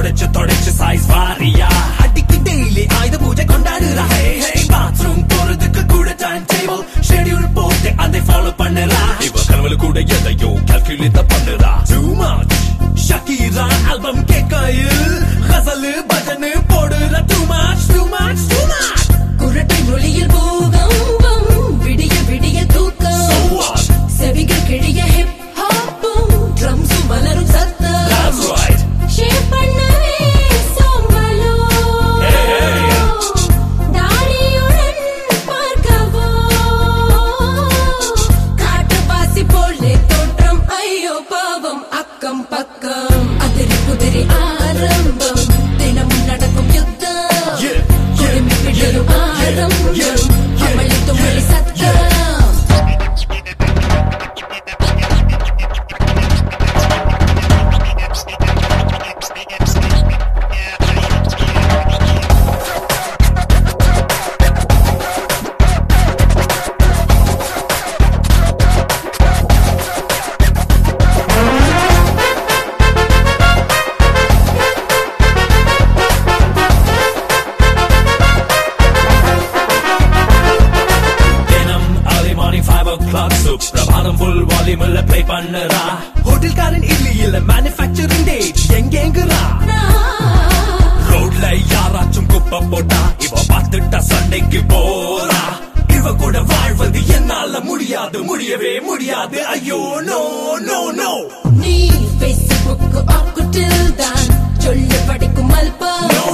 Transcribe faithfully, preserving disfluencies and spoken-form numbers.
தொடச்சு தொடச்சு சாய்ஸ் வாரியா அடிக்கு டெய்லி ஆயுத பூஜை கொண்டாடுறா பாத்ரூம் போறதுக்கு கூட டைம் டேபிள் ஷெட்யூல் போட்டு அதை ஃபாலோ பண்ணுறா இவ கனவுல கூட எதையோ கால்குலேட் பண்ணுறா டூ மச் ஷக்கீரா ஆல்பம் கேட்கையில் கசலு பஜனு போடுற too much too much too much குரட்டை மொழியில் பூகம்பம் விடிய விடிய தூக்கம் செவிகள் கிழிய ஹிப் ஹாப்பும் ட்ரம்ஸும் மலரும் சத்தம் That's right ஷேப் பண்ணவே சோம்பலோ தாடியுடன் பார்க்கவோ காட்டுவாசி போலே தோற்றம் ஐயோ பாவம் அக்கம் பக்கம் அதிரி குதிரி ஆரம்பம் தினமும் நடக்கும் யுத்தம் குடுமி பிடியும் ஆரம்பம் அமளி துமளி சத்தம் பிரபாதம் புல் வால்யூம்ல ப்ளே பண்ணுறா ஹோட்டல்காரன் இல்ல மேனுஃபேக்சரிங் டேட் எங்கேங்குறா ரோட்ல யாராச்சும் குப்பை போட்டா இவ பார்த்துட்டா சண்டைக்கு போறா இவ கூட வாழ்வது என்னால முடியாது முடியவே முடியாது ஐயோ நோ நோ நோ நீ Facebook ஆக்குட்டில் தான் சொல்ல படிக்கும் அல்பா நோ